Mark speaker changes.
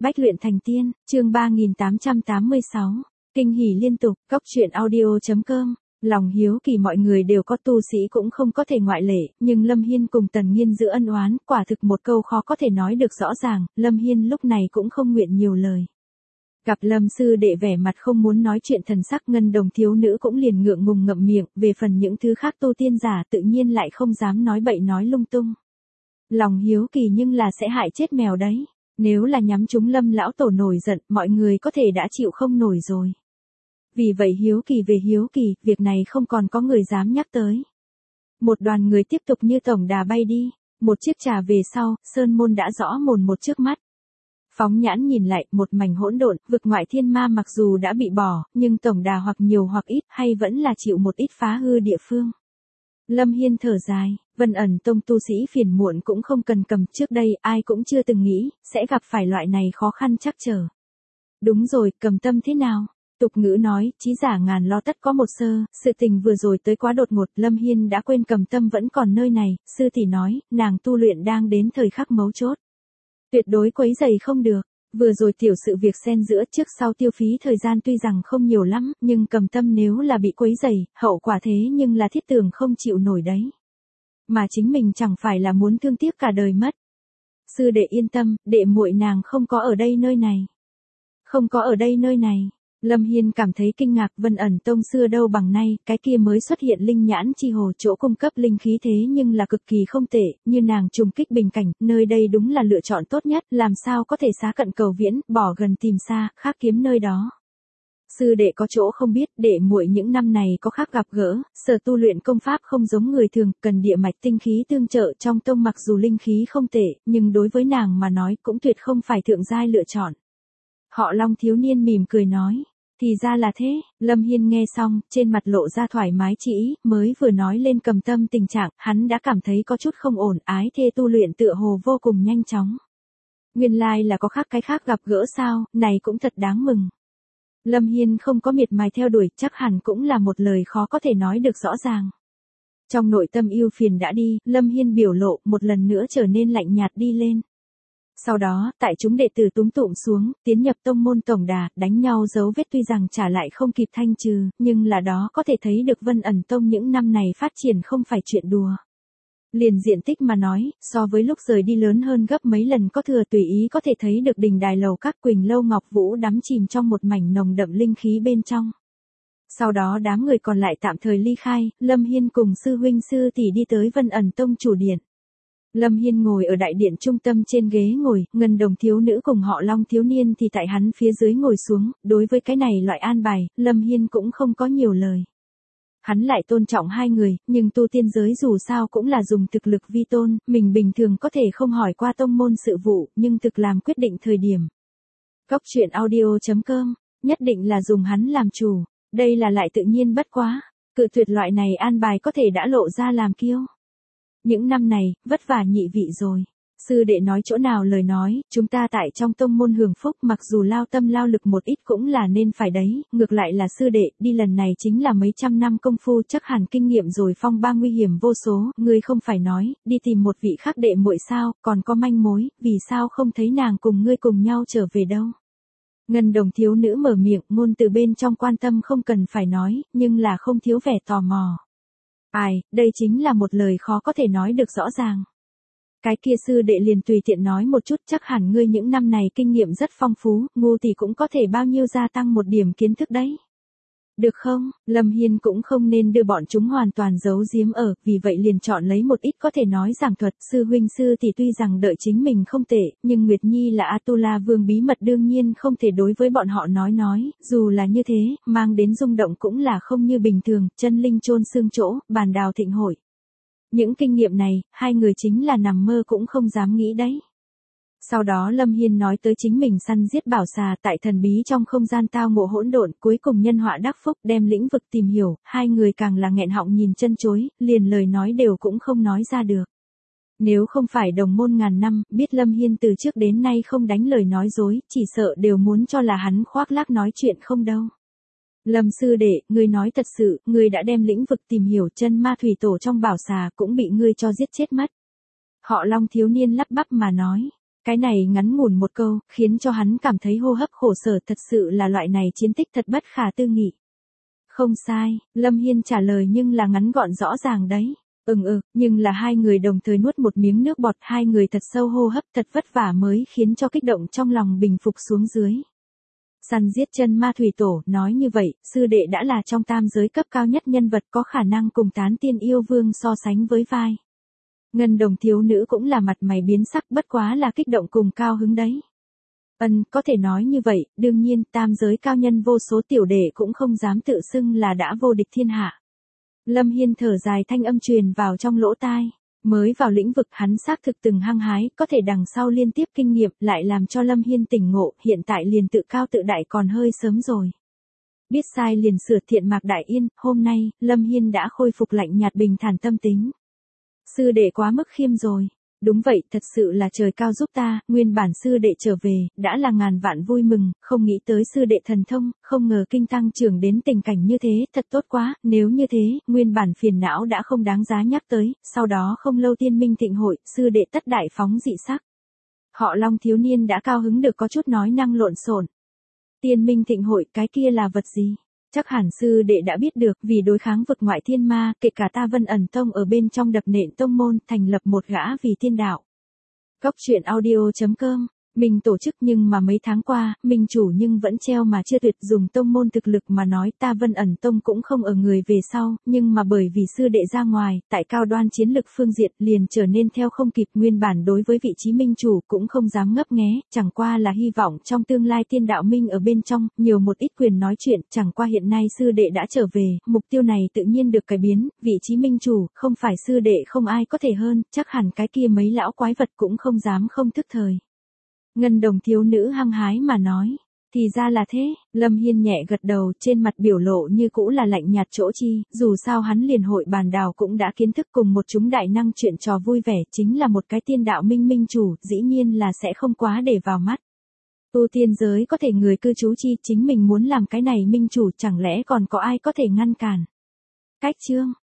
Speaker 1: Bách luyện thành tiên, chương 3886. Kinh hỉ liên tục, Cốc truyện audio.com. Lòng hiếu kỳ mọi người đều có, tu sĩ cũng không có thể ngoại lệ, nhưng Lâm Hiên cùng Tần Nghiên giữa ân oán, quả thực một câu khó có thể nói được rõ ràng, Lâm Hiên lúc này cũng không nguyện nhiều lời. Gặp Lâm sư đệ vẻ mặt không muốn nói chuyện, thần sắc Ngân Đồng thiếu nữ cũng liền ngượng ngùng ngậm miệng, về phần những thứ khác tu tiên giả tự nhiên lại không dám nói bậy nói lung tung. Lòng hiếu kỳ nhưng là sẽ hại chết mèo đấy. Nếu là nhắm chúng Lâm lão tổ nổi giận, mọi người có thể đã chịu không nổi rồi. Vì vậy hiếu kỳ về hiếu kỳ, việc này không còn có người dám nhắc tới. Một đoàn người tiếp tục như tổng đà bay đi, một chiếc trà về sau, sơn môn đã rõ mồn một trước mắt. Phóng nhãn nhìn lại, một mảnh hỗn độn, vực ngoại thiên ma mặc dù đã bị bỏ, nhưng tổng đà hoặc nhiều hoặc ít, hay vẫn là chịu một ít phá hư địa phương. Lâm Hiên thở dài, Vân Ẩn Tông tu sĩ phiền muộn cũng không cần cầm, trước đây ai cũng chưa từng nghĩ, sẽ gặp phải loại này khó khăn trắc trở. Đúng rồi, cầm tâm thế nào? Tục ngữ nói, chí giả ngàn lo tất có một sơ, sự tình vừa rồi tới quá đột ngột, Lâm Hiên đã quên cầm tâm vẫn còn nơi này, sư tỷ nói, nàng tu luyện đang đến thời khắc mấu chốt. Tuyệt đối quấy rầy không được. Vừa rồi tiểu sự việc xen giữa trước sau tiêu phí thời gian tuy rằng không nhiều lắm, nhưng cầm tâm nếu là bị quấy rầy, hậu quả thế nhưng là thiết tưởng không chịu nổi đấy. Mà chính mình chẳng phải là muốn thương tiếc cả đời mất. Sư đệ yên tâm, đệ muội nàng không có ở đây nơi này. Không có ở đây nơi này. Lâm Hiên cảm thấy kinh ngạc, Vân Ẩn Tông xưa đâu bằng nay, cái kia mới xuất hiện linh nhãn chi hồ, chỗ cung cấp linh khí thế nhưng là cực kỳ không tệ, như nàng trùng kích bình cảnh, nơi đây đúng là lựa chọn tốt nhất, làm sao có thể xá cận cầu viễn, bỏ gần tìm xa, khác kiếm nơi đó. Sư đệ có chỗ không biết, đệ muội những năm này có khác gặp gỡ, sở tu luyện công pháp không giống người thường, cần địa mạch tinh khí tương trợ, trong tông mặc dù linh khí không tệ, nhưng đối với nàng mà nói cũng tuyệt không phải thượng giai lựa chọn. Họ Long thiếu niên mỉm cười nói. Thì ra là thế, Lâm Hiên nghe xong, trên mặt lộ ra thoải mái chỉ ý, mới vừa nói lên cầm tâm tình trạng, hắn đã cảm thấy có chút không ổn, ái thê tu luyện tựa hồ vô cùng nhanh chóng. Nguyên lai là có khác cái khác gặp gỡ sao, này cũng thật đáng mừng. Lâm Hiên không có miệt mài theo đuổi, chắc hẳn cũng là một lời khó có thể nói được rõ ràng. Trong nội tâm yêu phiền đã đi, Lâm Hiên biểu lộ một lần nữa trở nên lạnh nhạt đi lên. Sau đó, tại chúng đệ tử túm tụm xuống, tiến nhập tông môn tổng đà, đánh nhau dấu vết tuy rằng trả lại không kịp thanh trừ, nhưng là đó có thể thấy được Vân Ẩn Tông những năm này phát triển không phải chuyện đùa. Liền diện tích mà nói, so với lúc rời đi lớn hơn gấp mấy lần có thừa, tùy ý có thể thấy được đình đài lầu các Quỳnh Lâu Ngọc Vũ đắm chìm trong một mảnh nồng đậm linh khí bên trong. Sau đó đám người còn lại tạm thời ly khai, Lâm Hiên cùng sư huynh sư tỷ đi tới Vân Ẩn Tông chủ điện. Lâm Hiên ngồi ở đại điện trung tâm trên ghế ngồi, Ngân Đồng thiếu nữ cùng họ Long thiếu niên thì tại hắn phía dưới ngồi xuống, đối với cái này loại an bài, Lâm Hiên cũng không có nhiều lời. Hắn lại tôn trọng hai người, nhưng tu tiên giới dù sao cũng là dùng thực lực vi tôn, mình bình thường có thể không hỏi qua tông môn sự vụ, nhưng thực làm quyết định thời điểm. Cốc truyện audio.com, nhất định là dùng hắn làm chủ, đây là lại tự nhiên bất quá, cự tuyệt loại này an bài có thể đã lộ ra làm kiêu. Những năm này, vất vả nhị vị rồi. Sư đệ nói chỗ nào lời nói, chúng ta tại trong tông môn hưởng phúc mặc dù lao tâm lao lực một ít cũng là nên phải đấy, ngược lại là sư đệ, đi lần này chính là mấy trăm năm công phu chắc hẳn kinh nghiệm rồi, phong ba nguy hiểm vô số, ngươi không phải nói, đi tìm một vị khác đệ muội sao, còn có manh mối, vì sao không thấy nàng cùng ngươi cùng nhau trở về đâu. Ngân Đồng thiếu nữ mở miệng, ngôn từ bên trong quan tâm không cần phải nói, nhưng là không thiếu vẻ tò mò. Ai, đây chính là một lời khó có thể nói được rõ ràng. Cái kia sư đệ liền tùy tiện nói một chút, chắc hẳn ngươi những năm này kinh nghiệm rất phong phú, ngu thì cũng có thể bao nhiêu gia tăng một điểm kiến thức đấy. Được không, Lâm Hiên cũng không nên đưa bọn chúng hoàn toàn giấu giếm ở, vì vậy liền chọn lấy một ít có thể nói giảng thuật, sư huynh sư thì tuy rằng đợi chính mình không tệ, nhưng Nguyệt Nhi là Atula Vương bí mật đương nhiên không thể đối với bọn họ nói, dù là như thế, mang đến rung động cũng là không như bình thường, chân linh chôn xương chỗ, bàn đào thịnh hội. Những kinh nghiệm này, hai người chính là nằm mơ cũng không dám nghĩ đấy. Sau đó Lâm Hiên nói tới chính mình săn giết bảo xà tại thần bí trong không gian tao ngộ hỗn độn, cuối cùng nhân họa đắc phúc, đem lĩnh vực tìm hiểu, hai người càng là nghẹn họng nhìn chân chối, liền lời nói đều cũng không nói ra được. Nếu không phải đồng môn ngàn năm, biết Lâm Hiên từ trước đến nay không đánh lời nói dối, chỉ sợ đều muốn cho là hắn khoác lác nói chuyện không đâu. Lâm sư đệ, ngươi nói thật sự, ngươi đã đem lĩnh vực tìm hiểu, chân ma thủy tổ trong bảo xà cũng bị ngươi cho giết chết mất. Họ Long thiếu niên lắp bắp mà nói. Cái này ngắn ngủn một câu, khiến cho hắn cảm thấy hô hấp khổ sở, thật sự là loại này chiến tích thật bất khả tư nghị. Không sai, Lâm Hiên trả lời nhưng là ngắn gọn rõ ràng đấy. Nhưng là hai người đồng thời nuốt một miếng nước bọt, hai người thật sâu hô hấp thật vất vả mới khiến cho kích động trong lòng bình phục xuống dưới. Săn giết chân ma thủy tổ, nói như vậy, sư đệ đã là trong tam giới cấp cao nhất nhân vật có khả năng cùng tán tiên yêu vương so sánh với vai. Ngân Đồng thiếu nữ cũng là mặt mày biến sắc, bất quá là kích động cùng cao hứng đấy. Có thể nói như vậy, đương nhiên tam giới cao nhân vô số tiểu đệ cũng không dám tự xưng là đã vô địch thiên hạ. Lâm Hiên thở dài, thanh âm truyền vào trong lỗ tai. Mới vào lĩnh vực hắn xác thực từng hăng hái, có thể đằng sau liên tiếp kinh nghiệm lại làm cho Lâm Hiên tỉnh ngộ, hiện tại liền tự cao tự đại còn hơi sớm rồi. Biết sai liền sửa, thiện mạc đại yên, hôm nay, Lâm Hiên đã khôi phục lạnh nhạt bình thản tâm tính. Sư đệ quá mức khiêm rồi. Đúng vậy, thật sự là trời cao giúp ta, nguyên bản sư đệ trở về, đã là ngàn vạn vui mừng, không nghĩ tới sư đệ thần thông, không ngờ kinh tăng trưởng đến tình cảnh như thế, thật tốt quá, nếu như thế, nguyên bản phiền não đã không đáng giá nhắc tới, sau đó không lâu tiên minh thịnh hội, sư đệ tất đại phóng dị sắc. Họ Long thiếu niên đã cao hứng được có chút nói năng lộn xộn. Tiên minh thịnh hội, cái kia là vật gì? Chắc hẳn sư đệ đã biết được, vì đối kháng vực ngoại thiên ma, kể cả ta Vân Ẩn Tông ở bên trong đập nện tông môn, thành lập một gã vì thiên đạo. Góc truyện audio.com, mình tổ chức nhưng mà mấy tháng qua, mình chủ nhưng vẫn treo mà chưa tuyệt, dùng tông môn thực lực mà nói ta Vân Ẩn Tông cũng không ở người về sau, nhưng mà bởi vì sư đệ ra ngoài, tại cao đoan chiến lực phương diện liền trở nên theo không kịp, nguyên bản đối với vị trí minh chủ cũng không dám ngấp nghé, chẳng qua là hy vọng trong tương lai tiên đạo minh ở bên trong, nhiều một ít quyền nói chuyện, chẳng qua hiện nay sư đệ đã trở về, mục tiêu này tự nhiên được cải biến, vị trí minh chủ, không phải sư đệ không ai có thể hơn, chắc hẳn cái kia mấy lão quái vật cũng không dám không thức thời. Ngân Đồng thiếu nữ hăng hái mà nói, thì ra là thế, Lâm Hiên nhẹ gật đầu, trên mặt biểu lộ như cũ là lạnh nhạt chỗ chi, dù sao hắn liền hội bàn đào cũng đã kiến thức cùng một chúng đại năng chuyện trò vui vẻ, chính là một cái tiên đạo minh minh chủ, dĩ nhiên là sẽ không quá để vào mắt. Tu tiên giới có thể người cư trú chi, chính mình muốn làm cái này minh chủ chẳng lẽ còn có ai có thể ngăn cản. Cách chương